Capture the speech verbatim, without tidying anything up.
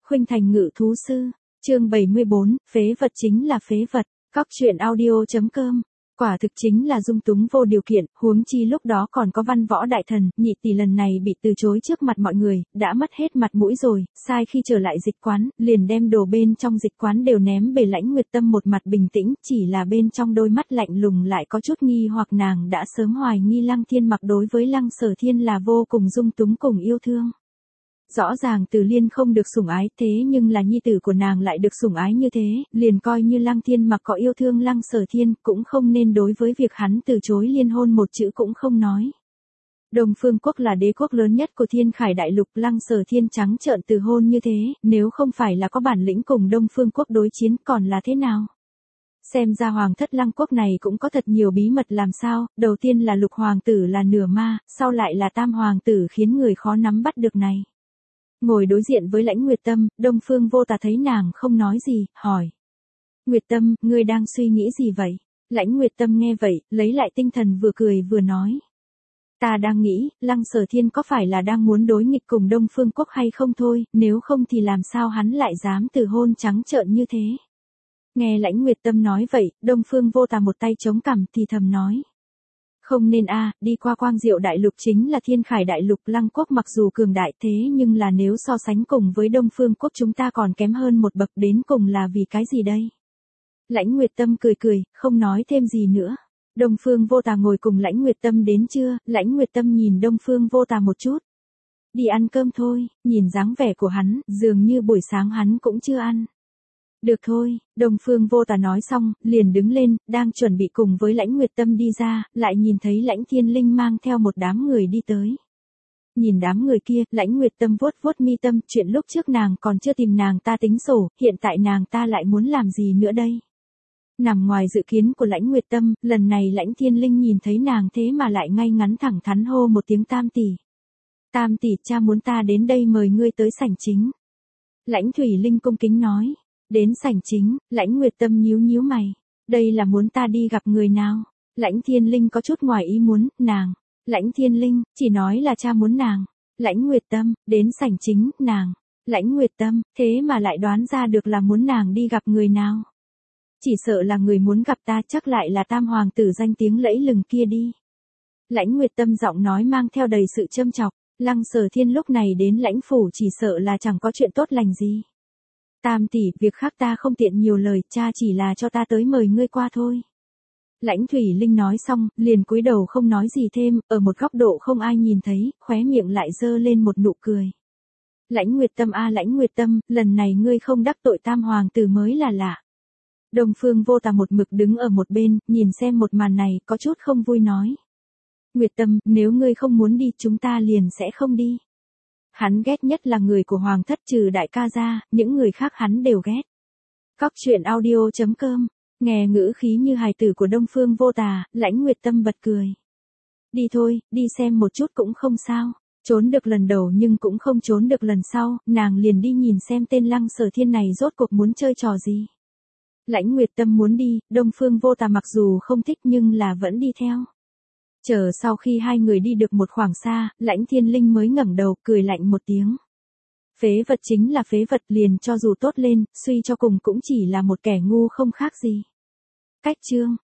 Khuynh Thành Ngự Thú Sư, chương bảy mươi bốn, phế vật chính là phế vật, góc truyện audio.com. Quả thực chính là dung túng vô điều kiện, huống chi lúc đó còn có Văn Võ đại thần, nhị tỷ lần này bị từ chối trước mặt mọi người, đã mất hết mặt mũi rồi, sai khi trở lại dịch quán, liền đem đồ bên trong dịch quán đều ném bể. Lãnh Nguyệt Tâm một mặt bình tĩnh, chỉ là bên trong đôi mắt lạnh lùng lại có chút nghi hoặc. Nàng đã sớm hoài nghi Lăng Thiên Mặc đối với Lăng Sở Thiên là vô cùng dung túng cùng yêu thương. Rõ ràng Từ Liên không được sủng ái, thế nhưng là nhi tử của nàng lại được sủng ái như thế, liền coi như Lăng Thiên Mặc có yêu thương Lăng Sở Thiên, cũng không nên đối với việc hắn từ chối liên hôn một chữ cũng không nói. Đông Phương Quốc là đế quốc lớn nhất của Thiên Khải Đại Lục, Lăng Sở Thiên trắng trợn từ hôn như thế, nếu không phải là có bản lĩnh cùng Đông Phương Quốc đối chiến còn là thế nào? Xem ra hoàng thất Lăng Quốc này cũng có thật nhiều bí mật làm sao, đầu tiên là Lục hoàng tử là nửa ma, sau lại là Tam hoàng tử khiến người khó nắm bắt được này. Ngồi đối diện với Lãnh Nguyệt Tâm, Đông Phương Vô Tà thấy nàng không nói gì, hỏi. Nguyệt Tâm, ngươi đang suy nghĩ gì vậy? Lãnh Nguyệt Tâm nghe vậy, lấy lại tinh thần vừa cười vừa nói. Ta đang nghĩ, Lăng Sở Thiên có phải là đang muốn đối nghịch cùng Đông Phương Quốc hay không thôi, nếu không thì làm sao hắn lại dám từ hôn trắng trợn như thế? Nghe Lãnh Nguyệt Tâm nói vậy, Đông Phương Vô Tà một tay chống cằm thì thầm nói. Không nên a, đi qua Quang Diệu Đại Lục chính là Thiên Khải Đại Lục, Lăng Quốc mặc dù cường đại thế nhưng là nếu so sánh cùng với Đông Phương Quốc chúng ta còn kém hơn một bậc, đến cùng là vì cái gì đây? Lãnh Nguyệt Tâm cười cười, không nói thêm gì nữa. Đông Phương Vô Tà ngồi cùng Lãnh Nguyệt Tâm đến trưa, Lãnh Nguyệt Tâm nhìn Đông Phương Vô Tà một chút. Đi ăn cơm thôi, nhìn dáng vẻ của hắn, dường như buổi sáng hắn cũng chưa ăn. Được thôi, Đông Phương Vô Tà nói xong, liền đứng lên, đang chuẩn bị cùng với Lãnh Nguyệt Tâm đi ra, lại nhìn thấy Lãnh Thiên Linh mang theo một đám người đi tới. Nhìn đám người kia, Lãnh Nguyệt Tâm vuốt vuốt mi tâm, chuyện lúc trước nàng còn chưa tìm nàng ta tính sổ, hiện tại nàng ta lại muốn làm gì nữa đây? Nằm ngoài dự kiến của Lãnh Nguyệt Tâm, lần này Lãnh Thiên Linh nhìn thấy nàng thế mà lại ngay ngắn thẳng thắn hô một tiếng Tam tỷ. Tam tỷ, cha muốn ta đến đây mời ngươi tới sảnh chính. Lãnh Thủy Linh cung kính nói. Đến sảnh chính, Lãnh Nguyệt Tâm nhíu nhíu mày. Đây là muốn ta đi gặp người nào? Lãnh Thiên Linh có chút ngoài ý muốn, nàng. Lãnh Thiên Linh, chỉ nói là cha muốn nàng. Lãnh Nguyệt Tâm, đến sảnh chính, nàng. Lãnh Nguyệt Tâm, thế mà lại đoán ra được là muốn nàng đi gặp người nào? Chỉ sợ là người muốn gặp ta, chắc lại là Tam hoàng tử danh tiếng lẫy lừng kia đi. Lãnh Nguyệt Tâm giọng nói mang theo đầy sự châm chọc. Lăng Sở Thiên lúc này đến lãnh phủ chỉ sợ là chẳng có chuyện tốt lành gì. Tam tỷ, việc khác ta không tiện nhiều lời, cha chỉ là cho ta tới mời ngươi qua thôi. Lãnh Thủy Linh nói xong, liền cúi đầu không nói gì thêm, ở một góc độ không ai nhìn thấy, khóe miệng lại dơ lên một nụ cười. Lãnh Nguyệt Tâm a Lãnh Nguyệt Tâm, lần này ngươi không đắc tội Tam hoàng tử mới là lạ. Đông Phương Vô Tà một mực đứng ở một bên, nhìn xem một màn này, có chút không vui nói. Nguyệt Tâm, nếu ngươi không muốn đi, chúng ta liền sẽ không đi. Hắn ghét nhất là người của hoàng thất trừ đại ca ra, những người khác hắn đều ghét. Góc truyện audio.com, nghe ngữ khí như hài tử của Đông Phương Vô Tà, Lãnh Nguyệt Tâm bật cười. Đi thôi, đi xem một chút cũng không sao, trốn được lần đầu nhưng cũng không trốn được lần sau, nàng liền đi nhìn xem tên Lăng Sở Thiên này rốt cuộc muốn chơi trò gì. Lãnh Nguyệt Tâm muốn đi, Đông Phương Vô Tà mặc dù không thích nhưng là vẫn đi theo. Chờ sau khi hai người đi được một khoảng xa, Lãnh Thiên Linh mới ngẩng đầu, cười lạnh một tiếng. Phế vật chính là phế vật, liền cho dù tốt lên, suy cho cùng cũng chỉ là một kẻ ngu không khác gì. Cách chương.